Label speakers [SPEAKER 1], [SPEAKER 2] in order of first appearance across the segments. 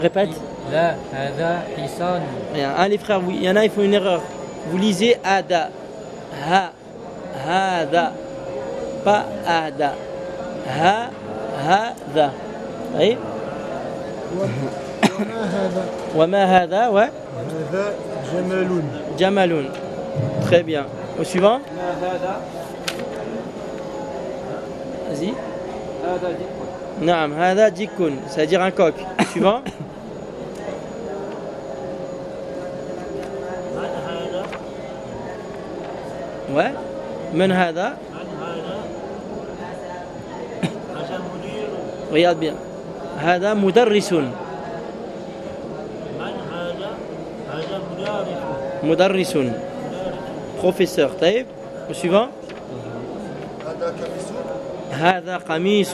[SPEAKER 1] Répète.
[SPEAKER 2] لا هذا حصان.
[SPEAKER 1] Les frères, il y en a, ils font une erreur. Vous lisez ada. Ha. Hada. Pas ada. Ha. Hada. Oui. وما هذا و
[SPEAKER 3] هذا جمال.
[SPEAKER 1] جمل. Très bien. Au suivant. Vas-y. نعم هذا ديك. C'est-à-dire un coq. Suivant. Ouais. من هذا. Regarde bien. هذا مدرس. مدرس. Professeur. طيب. Au suivant. هذا قميص.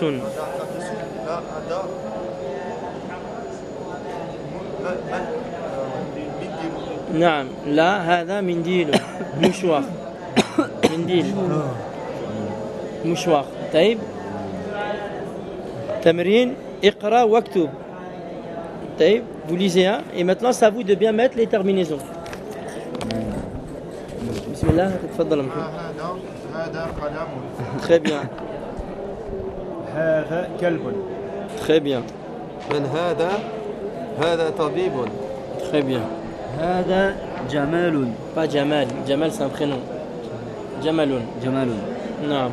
[SPEAKER 1] نعم لا هذا منديل. مشوار. منديل. مشوار. طيب. تمرين اقرأ واكتب. طيب. Vous lisez hein et maintenant c'est à vous de bien mettre les terminaisons. بسم الله تفضل محمد.
[SPEAKER 3] هذا قلم.
[SPEAKER 1] Très bien.
[SPEAKER 3] هذا كلب.
[SPEAKER 1] Très bien.
[SPEAKER 4] من هذا؟ هذا طبيب.
[SPEAKER 1] Très bien.
[SPEAKER 2] هذا جمال.
[SPEAKER 1] Pas Jamal. Jamal c'est un prénom. Jamaloun.
[SPEAKER 2] جمال.
[SPEAKER 1] Non.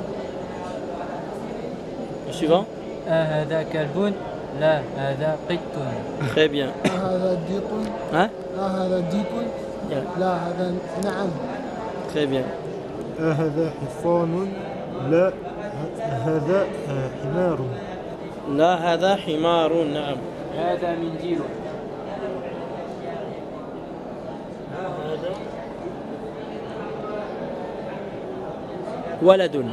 [SPEAKER 1] Le suivant.
[SPEAKER 2] هذا كلب. لا هذا قط.
[SPEAKER 1] Très bien.
[SPEAKER 5] هذا ديك.
[SPEAKER 1] Hein?
[SPEAKER 5] هذا ديك. لا هذا نعم.
[SPEAKER 1] Très bien.
[SPEAKER 3] هذا حصان. لا هذا حمار.
[SPEAKER 1] لا هذا حمار. نعم.
[SPEAKER 2] هذا منديل.
[SPEAKER 1] ولد.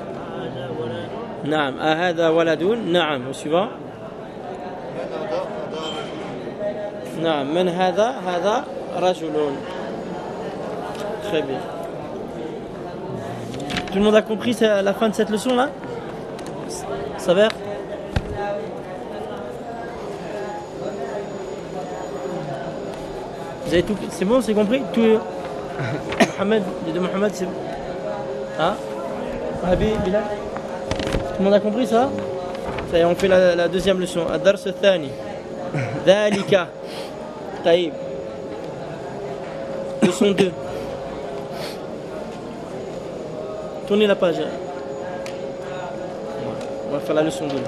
[SPEAKER 1] نعم هذا ولد. نعم. Au suivant. نعم من هذا؟ هذا رجل. Très bien. Tout le monde a compris la fin de cette leçon là? Ça va? Vous avez tout? C'est bon, c'est compris? Tout. Mohamed, les deux Mohamed, c'est bon. Hein? Habib, Bilal? Tout le monde a compris ça? Ça y est, on fait la deuxième leçon. Ad-dars al-thani. Dhalika. Taïb. Leçon 2. Tournez la page. On va faire la leçon 2.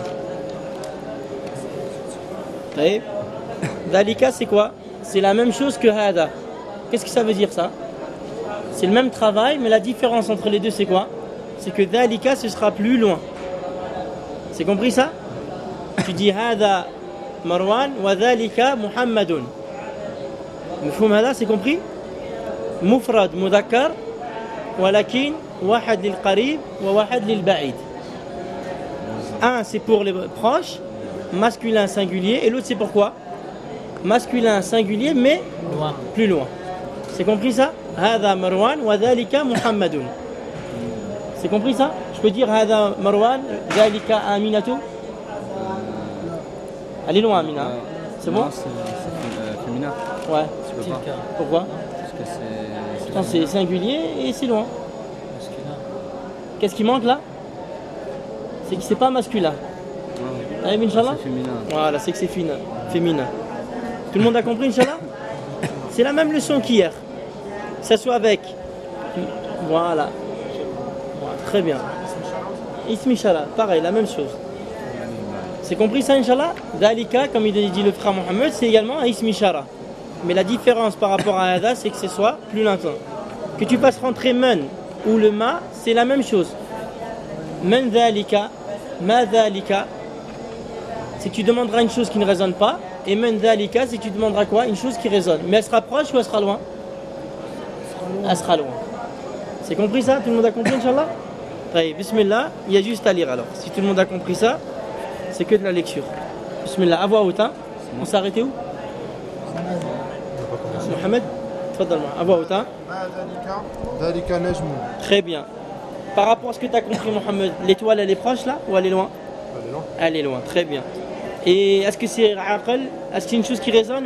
[SPEAKER 1] Taïb. Dhalika, c'est quoi? C'est la même chose que hada. Qu'est-ce que ça veut dire ça? C'est le même travail, mais la différence entre les deux, c'est quoi? C'est que dhalika, ce sera plus loin. C'est compris ça? Tu dis hada Marwan wa dhalika Muhammadun. مفهوم هذا? C'est compris? مفرد مذكر ولكن واحد للقريب وواحد للبعيد. Un c'est pour les proches, masculin singulier, et l'autre c'est pourquoi? Masculin singulier mais
[SPEAKER 2] loin.
[SPEAKER 1] Plus loin. C'est compris ça? هذا مروان وذلك محمد. C'est compris ça? Je peux dire هذا مروان ذلك آمنة. Elle est loin Amina. C'est bon?
[SPEAKER 2] C'est féminin.
[SPEAKER 1] Ouais.
[SPEAKER 2] Tu peux pas.
[SPEAKER 1] Pourquoi?
[SPEAKER 2] Parce que c'est
[SPEAKER 1] Non, c'est singulier et c'est loin.
[SPEAKER 2] masculin.
[SPEAKER 1] Qu'est-ce qui manque là? C'est que c'est pas masculin. Allez, Inch'Allah?
[SPEAKER 2] C'est féminin.
[SPEAKER 1] Voilà, c'est que c'est féminin. Tout le monde a compris, Inch'Allah? C'est la même leçon qu'hier. Que ça soit avec. Voilà. Très bien. Ismi Inch'Allah, pareil, la même chose. C'est compris ça, Inch'Allah? Dalika, comme il dit le frère Mohamed, c'est également un Ismi Shara. Mais la différence par rapport à Hada, c'est que ce soit plus longtemps. Que tu fasses rentrer men ou le ma, c'est la même chose. Men dhalika, ma dhalika, c'est que tu demanderas une chose qui ne résonne pas. Et men dhalika, c'est que tu demanderas quoi? Une chose qui résonne. Mais elle sera proche ou elle sera loin? Elle sera loin. C'est compris ça? Tout le monde a compris, Inch'Allah? Allez, bismillah, il y a juste à lire alors. Si tout le monde a compris ça, c'est que de la lecture. Bismillah, à voix haute, hein? On s'est arrêté où? Mohamed, tfaddal, à voix haute, hein?
[SPEAKER 3] ذلك نجم.
[SPEAKER 1] Très bien. Par rapport à ce que tu as compris, Mohamed, l'étoile elle est proche là ou elle est loin?
[SPEAKER 3] Elle est loin.
[SPEAKER 1] Elle est loin, très bien. Et est-ce que c'est aql? Est-ce que c'est une chose qui résonne?